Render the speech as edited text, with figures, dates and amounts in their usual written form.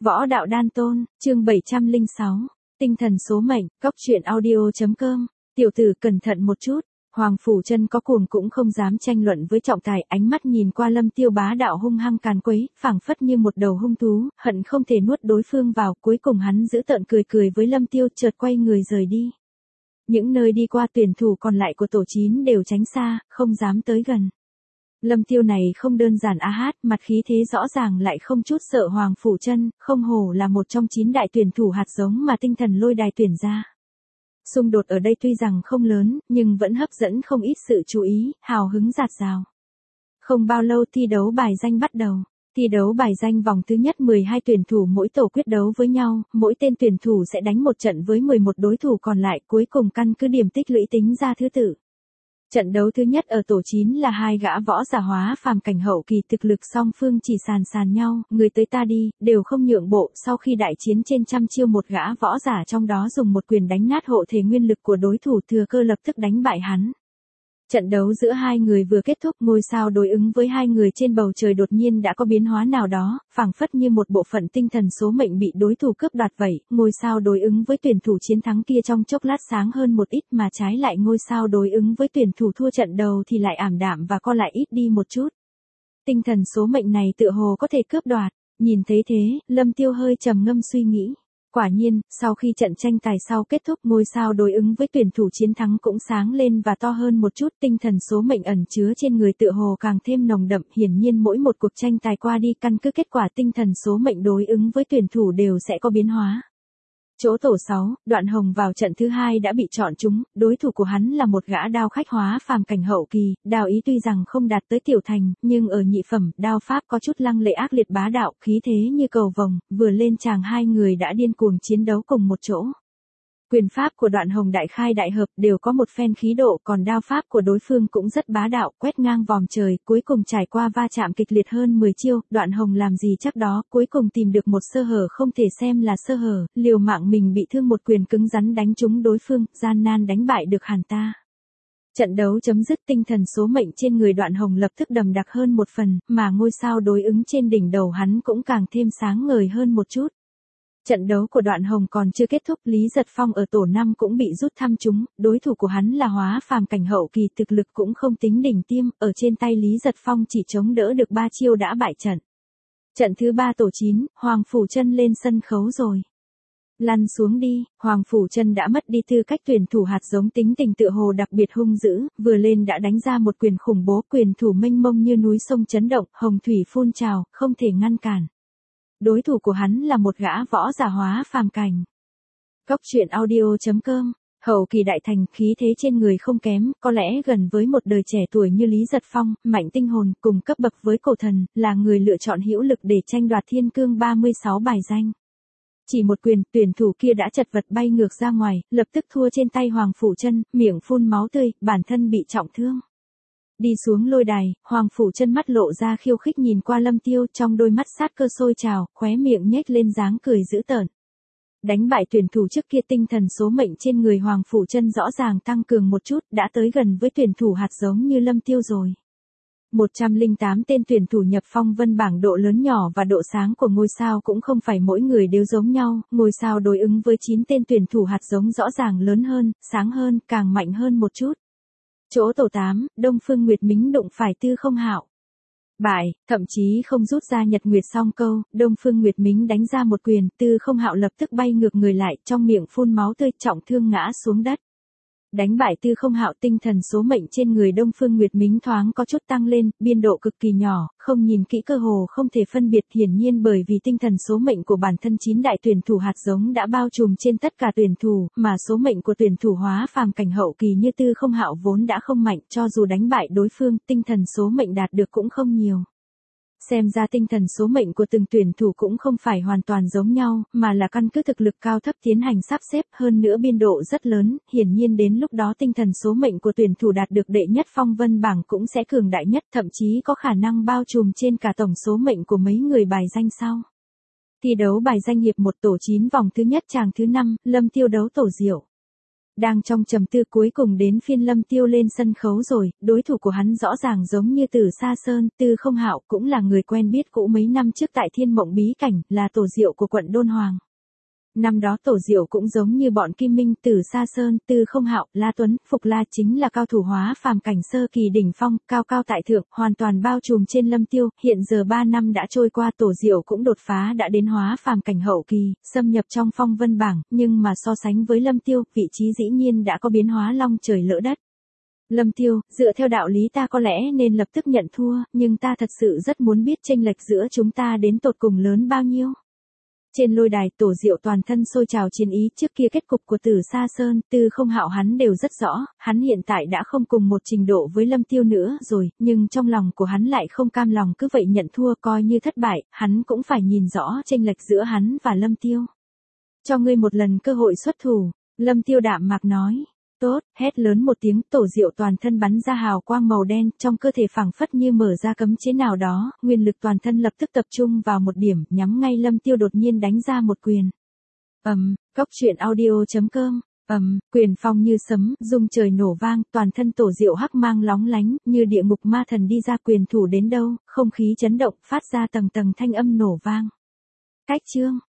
Võ đạo đan tôn, chương 706, tinh thần số mệnh, cốc truyện audio.com, tiểu tử cẩn thận một chút, Hoàng Phủ Chân có cuồng cũng không dám tranh luận với trọng tài, ánh mắt nhìn qua Lâm Tiêu bá đạo hung hăng càn quấy, phảng phất như một đầu hung thú, hận không thể nuốt đối phương vào, cuối cùng hắn giữ tợn cười cười với Lâm Tiêu, chợt quay người rời đi. Những nơi đi qua tuyển thủ còn lại của tổ 9 đều tránh xa, không dám tới gần. Lâm Tiêu này không đơn giản hát, mặt khí thế rõ ràng lại không chút sợ Hoàng Phủ Chân, không hổ là một trong 9 đại tuyển thủ hạt giống mà tinh thần lôi đài tuyển ra. Xung đột ở đây tuy rằng không lớn, nhưng vẫn hấp dẫn không ít sự chú ý, hào hứng rạt rào. Không bao lâu thi đấu bài danh bắt đầu. Thi đấu bài danh vòng thứ nhất 12 tuyển thủ mỗi tổ quyết đấu với nhau, mỗi tên tuyển thủ sẽ đánh một trận với 11 đối thủ còn lại, cuối cùng căn cứ điểm tích lũy tính ra thứ tự. Trận đấu thứ nhất ở tổ 9 là hai gã võ giả hóa phàm cảnh hậu kỳ, thực lực song phương chỉ sàn nhau, người tới ta đi, đều không nhượng bộ. Sau khi đại chiến trên trăm chiêu, một gã võ giả trong đó dùng một quyền đánh nát hộ thể nguyên lực của đối thủ, thừa cơ lập tức đánh bại hắn. Trận đấu giữa hai người vừa kết thúc, ngôi sao đối ứng với hai người trên bầu trời đột nhiên đã có biến hóa nào đó, phảng phất như một bộ phận tinh thần số mệnh bị đối thủ cướp đoạt vậy. Ngôi sao đối ứng với tuyển thủ chiến thắng kia trong chốc lát sáng hơn một ít, mà trái lại ngôi sao đối ứng với tuyển thủ thua trận đầu thì lại ảm đạm và co lại ít đi một chút. Tinh thần số mệnh này tựa hồ có thể cướp đoạt. Nhìn thấy thế, Lâm Tiêu hơi trầm ngâm suy nghĩ. Quả nhiên, sau khi trận tranh tài sau kết thúc, ngôi sao đối ứng với tuyển thủ chiến thắng cũng sáng lên và to hơn một chút, tinh thần số mệnh ẩn chứa trên người tựa hồ càng thêm nồng đậm, hiển nhiên mỗi một cuộc tranh tài qua đi, căn cứ kết quả tinh thần số mệnh đối ứng với tuyển thủ đều sẽ có biến hóa. Chỗ tổ 6, Đoạn Hồng vào trận thứ hai đã bị chọn trúng, đối thủ của hắn là một gã đao khách hóa phàm cảnh hậu kỳ, đao ý tuy rằng không đạt tới tiểu thành, nhưng ở nhị phẩm, đao pháp có chút lăng lệ ác liệt bá đạo, khí thế như cầu vồng, vừa lên tràng hai người đã điên cuồng chiến đấu cùng một chỗ. Quyền pháp của Đoạn Hồng đại khai đại hợp đều có một phen khí độ, còn đao pháp của đối phương cũng rất bá đạo, quét ngang vòm trời, cuối cùng trải qua va chạm kịch liệt hơn 10 chiêu, Đoạn Hồng làm gì chắc đó, cuối cùng tìm được một sơ hở không thể xem là sơ hở, liều mạng mình bị thương một quyền cứng rắn đánh trúng đối phương, gian nan đánh bại được hắn ta. Trận đấu chấm dứt, tinh thần số mệnh trên người Đoạn Hồng lập tức đậm đặc hơn một phần, mà ngôi sao đối ứng trên đỉnh đầu hắn cũng càng thêm sáng ngời hơn một chút. Trận đấu của Đoạn Hồng còn chưa kết thúc, Lý Giật Phong ở tổ 5 cũng bị rút thăm trúng, đối thủ của hắn là hóa phàm cảnh hậu kỳ, thực lực cũng không tính đỉnh tiêm, ở trên tay Lý Giật Phong chỉ chống đỡ được 3 chiêu đã bại trận. Trận thứ 3 tổ 9, Hoàng Phủ Chân lên sân khấu rồi. Lăn xuống đi, Hoàng Phủ Chân đã mất đi tư cách tuyển thủ hạt giống, tính tình tựa hồ đặc biệt hung dữ, vừa lên đã đánh ra một quyền khủng bố, quyền thủ mênh mông như núi sông chấn động, hồng thủy phun trào, không thể ngăn cản. Đối thủ của hắn là một gã võ giả hóa phàm cảnh. Cốc truyện audio.com, hậu kỳ đại thành, khí thế trên người không kém, có lẽ gần với một đời trẻ tuổi như Lý Giật Phong, mạnh tinh hồn, cùng cấp bậc với cổ thần, là người lựa chọn hữu lực để tranh đoạt thiên cương 36 bài danh. Chỉ một quyền, tuyển thủ kia đã chật vật bay ngược ra ngoài, lập tức thua trên tay Hoàng Phủ Chân, miệng phun máu tươi, bản thân bị trọng thương. Đi xuống lôi đài, Hoàng Phủ Chân mắt lộ ra khiêu khích nhìn qua Lâm Tiêu, trong đôi mắt sát cơ sôi trào, khóe miệng nhếch lên dáng cười dữ tợn. Đánh bại tuyển thủ trước kia, tinh thần số mệnh trên người Hoàng Phủ Chân rõ ràng tăng cường một chút, đã tới gần với tuyển thủ hạt giống như Lâm Tiêu rồi. 108 tên tuyển thủ nhập phong vân bảng, độ lớn nhỏ và độ sáng của ngôi sao cũng không phải mỗi người đều giống nhau, ngôi sao đối ứng với 9 tên tuyển thủ hạt giống rõ ràng lớn hơn, sáng hơn, càng mạnh hơn một chút. Chỗ tổ 8, Đông Phương Nguyệt Mính đụng phải Tư Không Hạo. Bại, thậm chí không rút ra Nhật Nguyệt song câu, Đông Phương Nguyệt Mính đánh ra một quyền, Tư Không Hạo lập tức bay ngược người lại, trong miệng phun máu tươi, trọng thương ngã xuống đất. Đánh bại Tư Không Hạo, tinh thần số mệnh trên người Đông Phương Nguyệt Mính thoáng có chút tăng lên, biên độ cực kỳ nhỏ, không nhìn kỹ cơ hồ không thể phân biệt, hiển nhiên bởi vì tinh thần số mệnh của bản thân 9 đại tuyển thủ hạt giống đã bao trùm trên tất cả tuyển thủ, mà số mệnh của tuyển thủ hóa phàm cảnh hậu kỳ như Tư Không Hạo vốn đã không mạnh, cho dù đánh bại đối phương, tinh thần số mệnh đạt được cũng không nhiều. Xem ra tinh thần số mệnh của từng tuyển thủ cũng không phải hoàn toàn giống nhau, mà là căn cứ thực lực cao thấp tiến hành sắp xếp, hơn nữa biên độ rất lớn, hiển nhiên đến lúc đó tinh thần số mệnh của tuyển thủ đạt được đệ nhất phong vân bảng cũng sẽ cường đại nhất, thậm chí có khả năng bao trùm trên cả tổng số mệnh của mấy người bài danh sau. Thi đấu bài danh hiệp 1 tổ 9 vòng thứ nhất, chàng thứ 5, Lâm Tiêu đấu tổ Diệu. Đang trong trầm tư cuối cùng đến phiên Lâm Tiêu lên sân khấu rồi, đối thủ của hắn rõ ràng giống như Từ Sa Sơn, Tư Không Hạo cũng là người quen biết cũ mấy năm trước tại Thiên Mộng Bí Cảnh, là tổ diệu của quận Đôn Hoàng. Năm đó tổ diệu cũng giống như bọn Kim Minh, Từ Sa Sơn, Tư Không Hạo, La Tuấn, Phục La chính là cao thủ hóa phàm cảnh sơ kỳ đỉnh phong, cao cao tại thượng, hoàn toàn bao trùm trên Lâm Tiêu, hiện giờ 3 năm đã trôi qua tổ diệu cũng đột phá đã đến hóa phàm cảnh hậu kỳ, xâm nhập trong phong vân bảng, nhưng mà so sánh với Lâm Tiêu, vị trí dĩ nhiên đã có biến hóa long trời lỡ đất. Lâm Tiêu, dựa theo đạo lý ta có lẽ nên lập tức nhận thua, nhưng ta thật sự rất muốn biết chênh lệch giữa chúng ta đến tột cùng lớn bao nhiêu. Trên lôi đài tổ diệu toàn thân sôi trào chiến ý, trước kia kết cục của Từ Sa Sơn, Tư Không Hạo hắn đều rất rõ, hắn hiện tại đã không cùng một trình độ với Lâm Tiêu nữa rồi, nhưng trong lòng của hắn lại không cam lòng cứ vậy nhận thua coi như thất bại, hắn cũng phải nhìn rõ chênh lệch giữa hắn và Lâm Tiêu. Cho ngươi một lần cơ hội xuất thủ, Lâm Tiêu đạm mạc nói. Tốt, hét lớn một tiếng, tổ diệu toàn thân bắn ra hào quang màu đen, trong cơ thể phảng phất như mở ra cấm chế nào đó, nguyên lực toàn thân lập tức tập trung vào một điểm, nhắm ngay Lâm Tiêu đột nhiên đánh ra một quyền. Cốc truyện audio.com, quyền phong như sấm, rung trời nổ vang, toàn thân tổ diệu hắc mang lóng lánh, như địa ngục ma thần đi ra quyền thủ đến đâu, không khí chấn động, phát ra tầng tầng thanh âm nổ vang. Cách chương